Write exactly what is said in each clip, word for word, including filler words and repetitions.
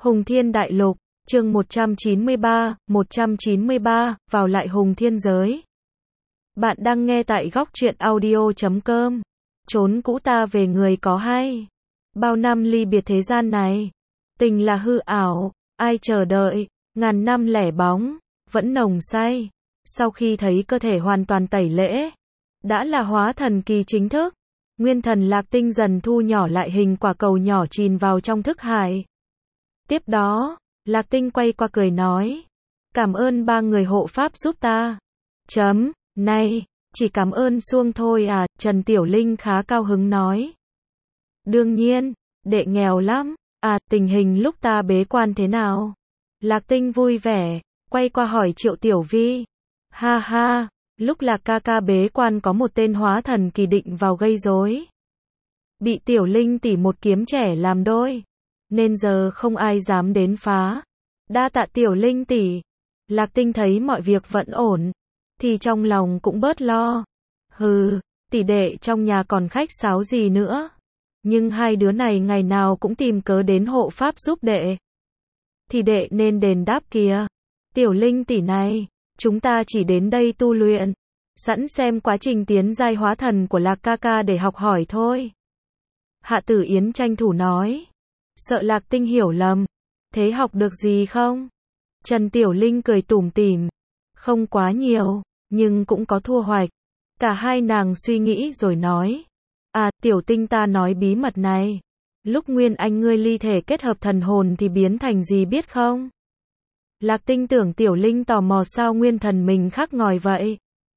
Hùng Thiên Đại Lục, chương một trăm chín mươi ba, một trăm chín mươi ba, vào lại Hùng Thiên giới. Bạn đang nghe tại góc truyện audio chấm com. Trốn cũ ta về người có hay. Bao năm ly biệt thế gian này. Tình là hư ảo, ai chờ đợi, ngàn năm lẻ bóng, vẫn nồng say. Sau khi thấy cơ thể hoàn toàn tẩy lễ, đã là hóa thần kỳ chính thức. Nguyên thần Lạc Tinh dần thu nhỏ lại hình quả cầu nhỏ chìm vào trong thức hải. Tiếp đó, Lạc Tinh quay qua cười nói, cảm ơn ba người hộ pháp giúp ta. Chấm, này, chỉ cảm ơn xuông thôi à, Trần Tiểu Linh khá cao hứng nói. Đương nhiên, đệ nghèo lắm, à, tình hình lúc ta bế quan thế nào? Lạc Tinh vui vẻ, quay qua hỏi Triệu Tiểu Vi. Ha ha, lúc Lạc ca ca bế quan có một tên hóa thần kỳ định vào gây rối. Bị Tiểu Linh tỷ một kiếm trẻ làm đôi. Nên giờ không ai dám đến phá. Đa tạ Tiểu Linh tỷ. Lạc Tinh thấy mọi việc vẫn ổn, thì trong lòng cũng bớt lo. Hừ, tỷ đệ trong nhà còn khách sáo gì nữa. Nhưng hai đứa này ngày nào cũng tìm cớ đến hộ pháp giúp đệ. Thì đệ nên đền đáp kìa. Tiểu Linh tỷ này, chúng ta chỉ đến đây tu luyện, sẵn xem quá trình tiến giai hóa thần của Lạc ca ca để học hỏi thôi. Hạ Tử Yến tranh thủ nói. Sợ Lạc Tinh hiểu lầm. Thế học được gì không? Trần Tiểu Linh cười tủm tỉm. Không quá nhiều, nhưng cũng có thu hoạch. Cả hai nàng suy nghĩ rồi nói. À, Tiểu Tinh ta nói bí mật này. Lúc Nguyên Anh ngươi ly thể kết hợp thần hồn thì biến thành gì biết không? Lạc Tinh tưởng Tiểu Linh tò mò sao nguyên thần mình khác ngòi vậy.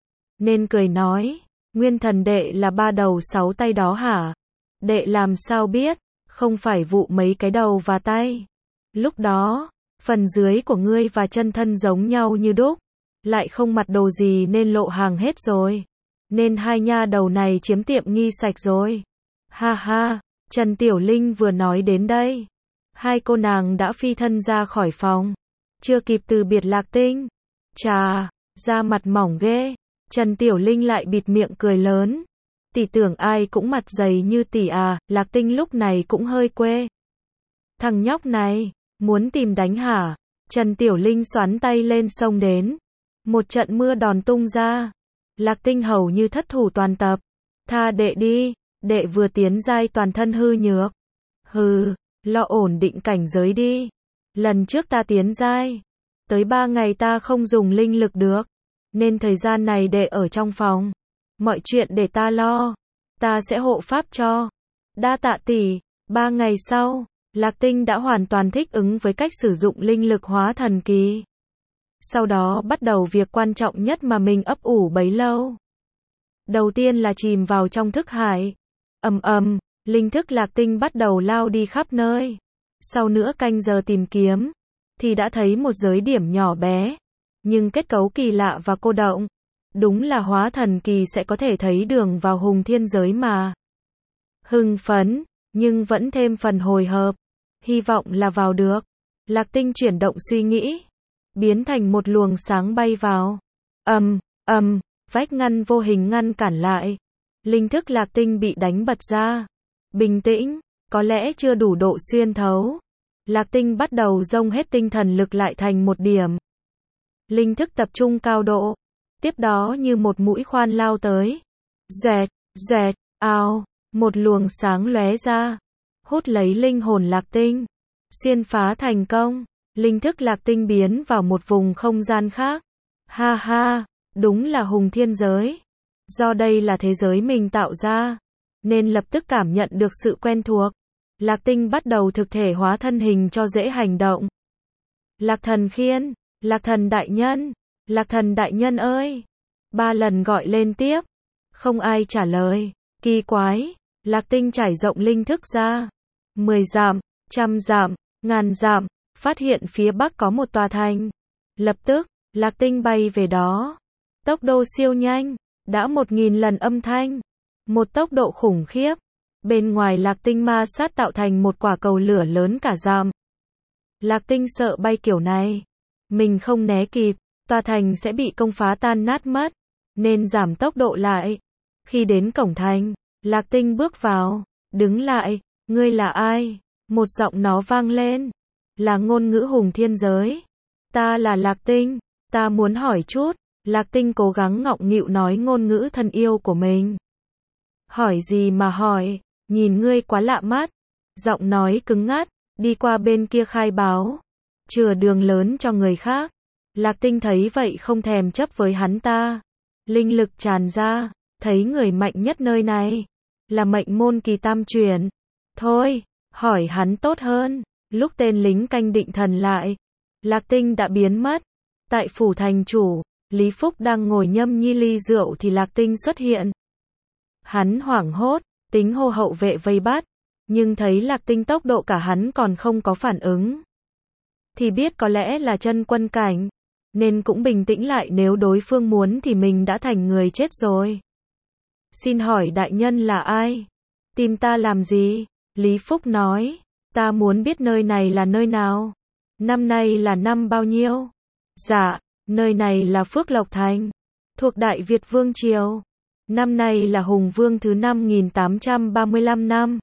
Nên cười nói. Nguyên thần đệ là ba đầu sáu tay đó hả? Đệ làm sao biết? Không phải vụ mấy cái đầu và tay. Lúc đó, phần dưới của ngươi và chân thân giống nhau như đúc. Lại không mặt đồ gì nên lộ hàng hết rồi. Nên hai nha đầu này chiếm tiệm nghi sạch rồi. Ha ha, Trần Tiểu Linh vừa nói đến đây. Hai cô nàng đã phi thân ra khỏi phòng. Chưa kịp từ biệt Lạc Tinh. Chà, da mặt mỏng ghê. Trần Tiểu Linh lại bịt miệng cười lớn. Tỷ tưởng ai cũng mặt dày như tỷ à, Lạc Tinh lúc này cũng hơi quê. Thằng nhóc này, muốn tìm đánh hả? Trần Tiểu Linh xoắn tay lên xông đến. Một trận mưa đòn tung ra. Lạc Tinh hầu như thất thủ toàn tập. Tha đệ đi, đệ vừa tiến giai toàn thân hư nhược. Hừ, lo ổn định cảnh giới đi. Lần trước ta tiến giai, tới ba ngày ta không dùng linh lực được. Nên thời gian này đệ ở trong phòng. Mọi chuyện để ta lo. Ta sẽ hộ pháp cho. Đa tạ tỷ. Ba ngày sau, Lạc Tinh đã hoàn toàn thích ứng với cách sử dụng linh lực hóa thần kỳ. Sau đó bắt đầu việc quan trọng nhất mà mình ấp ủ bấy lâu. Đầu tiên là chìm vào trong thức hải. Ầm ầm, linh thức Lạc Tinh bắt đầu lao đi khắp nơi. Sau nửa canh giờ tìm kiếm, thì đã thấy một giới điểm nhỏ bé, nhưng kết cấu kỳ lạ và cô động. Đúng là hóa thần kỳ sẽ có thể thấy đường vào Hùng Thiên giới mà. Hưng phấn, nhưng vẫn thêm phần hồi hộp. Hy vọng là vào được. Lạc Tinh chuyển động suy nghĩ, biến thành một luồng sáng bay vào. Ầm, ầm, vách ngăn vô hình ngăn cản lại. Linh thức Lạc Tinh bị đánh bật ra. Bình tĩnh, có lẽ chưa đủ độ xuyên thấu. Lạc Tinh bắt đầu dông hết tinh thần lực lại thành một điểm. Linh thức tập trung cao độ. Tiếp đó như một mũi khoan lao tới. Dẹt, dẹt, ao, một luồng sáng lóe ra. Hút lấy linh hồn Lạc Tinh. Xuyên phá thành công. Linh thức Lạc Tinh biến vào một vùng không gian khác. Ha ha, đúng là Hùng Thiên giới. Do đây là thế giới mình tạo ra, nên lập tức cảm nhận được sự quen thuộc. Lạc Tinh bắt đầu thực thể hóa thân hình cho dễ hành động. Lạc thần khiên, Lạc thần đại nhân, Lạc thần đại nhân ơi. Ba lần gọi lên tiếp. Không ai trả lời. Kỳ quái. Lạc Tinh trải rộng linh thức ra. Mười dặm, trăm dặm, ngàn dặm. Phát hiện phía bắc có một tòa thành. Lập tức, Lạc Tinh bay về đó. Tốc độ siêu nhanh. Đã một nghìn lần âm thanh. Một tốc độ khủng khiếp. Bên ngoài Lạc Tinh ma sát tạo thành một quả cầu lửa lớn cả dặm. Lạc Tinh sợ bay kiểu này. Mình không né kịp. Tòa thành sẽ bị công phá tan nát mất. Nên giảm tốc độ lại. Khi đến cổng thành, Lạc Tinh bước vào. Đứng lại. Ngươi là ai? Một giọng nó vang lên. là ngôn ngữ hùng thiên giới. Ta là Lạc Tinh, ta muốn hỏi chút. Lạc Tinh cố gắng ngọng nghịu nói ngôn ngữ thân yêu của mình. Hỏi gì mà hỏi, nhìn ngươi quá lạ mắt. Giọng nói cứng ngắt, đi qua bên kia khai báo. Chừa đường lớn cho người khác. Lạc Tinh thấy vậy không thèm chấp với hắn ta. Linh lực tràn ra, thấy người mạnh nhất nơi này là mệnh môn kỳ tam truyền. Thôi, hỏi hắn tốt hơn. Lúc tên lính canh định thần lại, Lạc Tinh đã biến mất. Tại phủ thành chủ, Lý Phúc đang ngồi nhâm nhi ly rượu thì Lạc Tinh xuất hiện. Hắn hoảng hốt, tính hô hậu vệ vây bắt, nhưng thấy Lạc Tinh tốc độ cả hắn còn không có phản ứng. Thì biết có lẽ là chân quân cảnh, nên cũng bình tĩnh lại, nếu đối phương muốn thì mình đã thành người chết rồi. Xin hỏi đại nhân là ai? Tìm ta làm gì? Lý Phúc nói, ta muốn biết nơi này là nơi nào. Năm nay là năm bao nhiêu? Dạ, nơi này là Phước Lộc Thành, thuộc Đại Việt Vương Triều. Năm nay là Hùng Vương thứ năm nghìn tám trăm ba mươi lăm năm.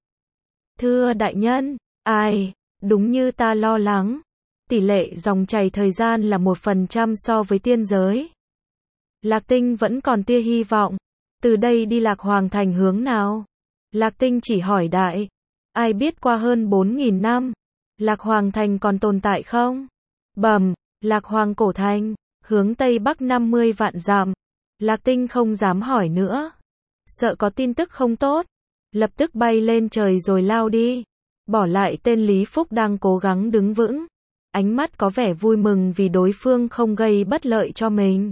Thưa đại nhân, ai, đúng như ta lo lắng. Tỷ lệ dòng chảy thời gian là một phần trăm so với tiên giới. Lạc Tinh vẫn còn tia hy vọng. Từ đây đi Lạc Hoàng Thành hướng nào? Lạc Tinh chỉ hỏi đại. Ai biết qua hơn bốn nghìn năm, Lạc Hoàng Thành còn tồn tại không? Bẩm, Lạc Hoàng Cổ Thành, hướng Tây Bắc năm mươi vạn dặm. Lạc Tinh không dám hỏi nữa. Sợ có tin tức không tốt. Lập tức bay lên trời rồi lao đi. Bỏ lại tên Lý Phúc đang cố gắng đứng vững. Ánh mắt có vẻ vui mừng vì đối phương không gây bất lợi cho mình.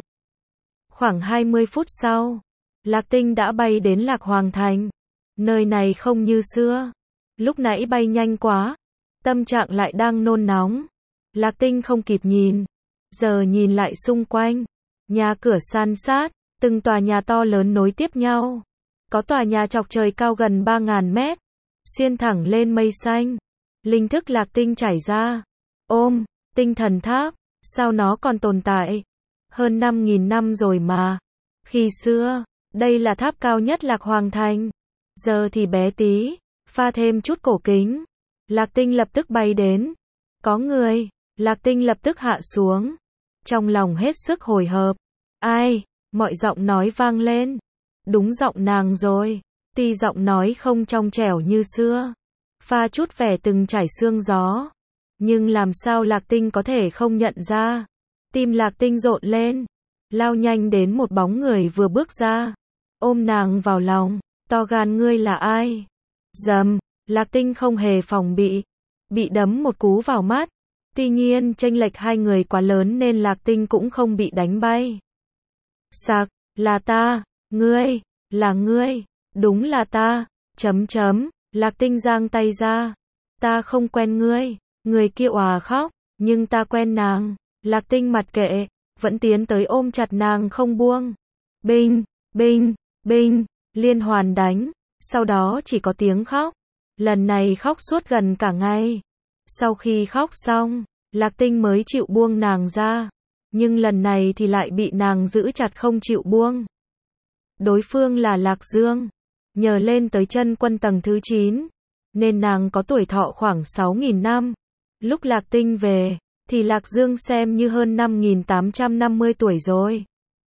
Khoảng hai mươi phút sau, Lạc Tinh đã bay đến Lạc Hoàng Thành. Nơi này không như xưa. Lúc nãy bay nhanh quá. Tâm trạng lại đang nôn nóng. Lạc Tinh không kịp nhìn. Giờ nhìn lại xung quanh. Nhà cửa san sát. Từng tòa nhà to lớn nối tiếp nhau. Có tòa nhà chọc trời cao gần ba nghìn mét. Xuyên thẳng lên mây xanh. Linh thức Lạc Tinh chảy ra. Ôm, tinh thần tháp. Sao nó còn tồn tại? Hơn năm nghìn năm rồi mà. Khi xưa, đây là tháp cao nhất Lạc Hoàng Thành. Giờ thì bé tí. Pha thêm chút cổ kính. Lạc Tinh lập tức bay đến. Có người. Lạc Tinh lập tức hạ xuống. Trong lòng hết sức hồi hộp. Ai? Mọi giọng nói vang lên. Đúng giọng nàng rồi. Tuy giọng nói không trong trẻo như xưa. Pha chút vẻ từng trải sương gió. Nhưng làm sao Lạc Tinh có thể không nhận ra. Tim Lạc Tinh rộn lên. Lao nhanh đến một bóng người vừa bước ra. Ôm nàng vào lòng. To gan ngươi là ai? Dầm. Lạc Tinh không hề phòng bị. Bị đấm một cú vào mắt. Tuy nhiên chênh lệch hai người quá lớn nên Lạc Tinh cũng không bị đánh bay. Sặc, là ta, ngươi, là ngươi, đúng là ta, chấm chấm, Lạc Tinh giang tay ra. Ta không quen ngươi, người kia òa khóc, nhưng ta quen nàng. Lạc Tinh mặc kệ, vẫn tiến tới ôm chặt nàng không buông. Binh, binh, binh, liên hoàn đánh, sau đó chỉ có tiếng khóc. Lần này khóc suốt gần cả ngày. Sau khi khóc xong, Lạc Tinh mới chịu buông nàng ra. Nhưng lần này thì lại bị nàng giữ chặt không chịu buông. Đối phương là Lạc Dương. Nhờ lên tới chân quân tầng thứ chín, nên nàng có tuổi thọ khoảng sáu nghìn năm. Lúc Lạc Tinh về, thì Lạc Dương xem như hơn năm nghìn tám trăm năm mươi tuổi rồi.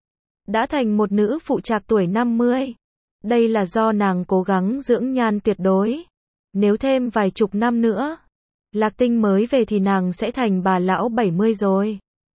Đã thành một nữ phụ trạc tuổi năm mươi. Đây là do nàng cố gắng dưỡng nhan tuyệt đối. Nếu thêm vài chục năm nữa, Lạc Tinh mới về thì nàng sẽ thành bà lão bảy mươi rồi.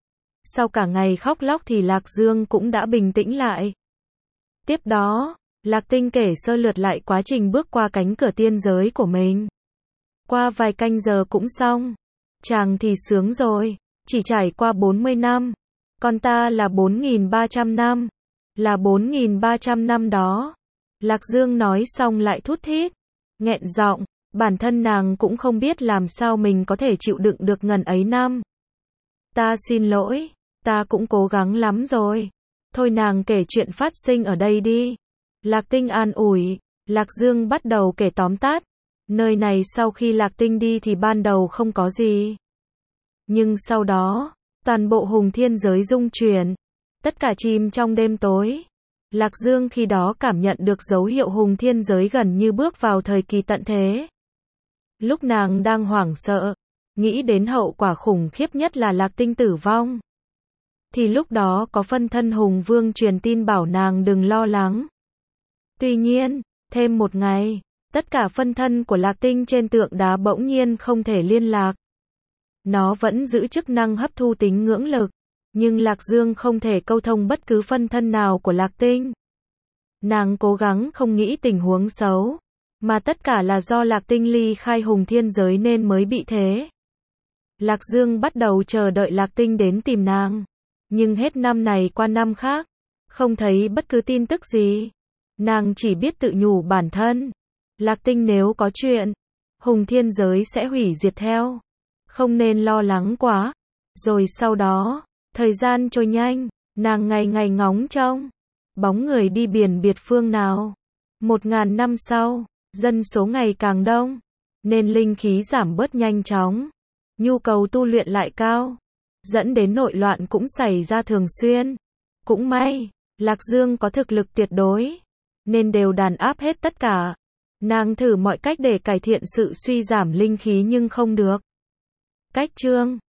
Sau cả ngày khóc lóc thì Lạc Dương cũng đã bình tĩnh lại. Tiếp đó, Lạc Tinh kể sơ lược lại quá trình bước qua cánh cửa tiên giới của mình. Qua vài canh giờ cũng xong. Chàng thì sướng rồi, chỉ trải qua bốn mươi năm. Còn ta là bốn nghìn ba trăm năm. Là bốn nghìn ba trăm năm đó. Lạc Dương nói xong lại thút thít. Nghẹn giọng, bản thân nàng cũng không biết làm sao mình có thể chịu đựng được ngần ấy năm. Ta xin lỗi, ta cũng cố gắng lắm rồi. Thôi nàng kể chuyện phát sinh ở đây đi. Lạc Tinh an ủi. Lạc Dương bắt đầu kể tóm tắt. Nơi này sau khi Lạc Tinh đi thì ban đầu không có gì. Nhưng sau đó, toàn bộ hùng thiên giới rung chuyển. Tất cả chìm trong đêm tối. Lạc Dương khi đó cảm nhận được dấu hiệu hùng thiên giới gần như bước vào thời kỳ tận thế. Lúc nàng đang hoảng sợ, nghĩ đến hậu quả khủng khiếp nhất là Lạc Tinh tử vong. Thì lúc đó có phân thân Hùng Vương truyền tin bảo nàng đừng lo lắng. Tuy nhiên, thêm một ngày, tất cả phân thân của Lạc Tinh trên tượng đá bỗng nhiên không thể liên lạc. Nó vẫn giữ chức năng hấp thu tính ngưỡng lực, nhưng Lạc Dương không thể câu thông bất cứ phân thân nào của Lạc Tinh. Nàng cố gắng không nghĩ tình huống xấu, mà tất cả là do Lạc Tinh ly khai Hùng Thiên giới nên mới bị thế. Lạc Dương bắt đầu chờ đợi Lạc Tinh đến tìm nàng, nhưng hết năm này qua năm khác, không thấy bất cứ tin tức gì. Nàng chỉ biết tự nhủ bản thân, Lạc Tinh nếu có chuyện, Hùng Thiên giới sẽ hủy diệt theo, không nên lo lắng quá. Rồi sau đó, thời gian trôi nhanh, nàng ngày ngày ngóng trông bóng người đi biển biệt phương nào. Một ngàn năm sau, dân số ngày càng đông, nên linh khí giảm bớt nhanh chóng, nhu cầu tu luyện lại cao, dẫn đến nội loạn cũng xảy ra thường xuyên. Cũng may, Lạc Dương có thực lực tuyệt đối, nên đều đàn áp hết tất cả. Nàng thử mọi cách để cải thiện sự suy giảm linh khí nhưng không được. Cách chương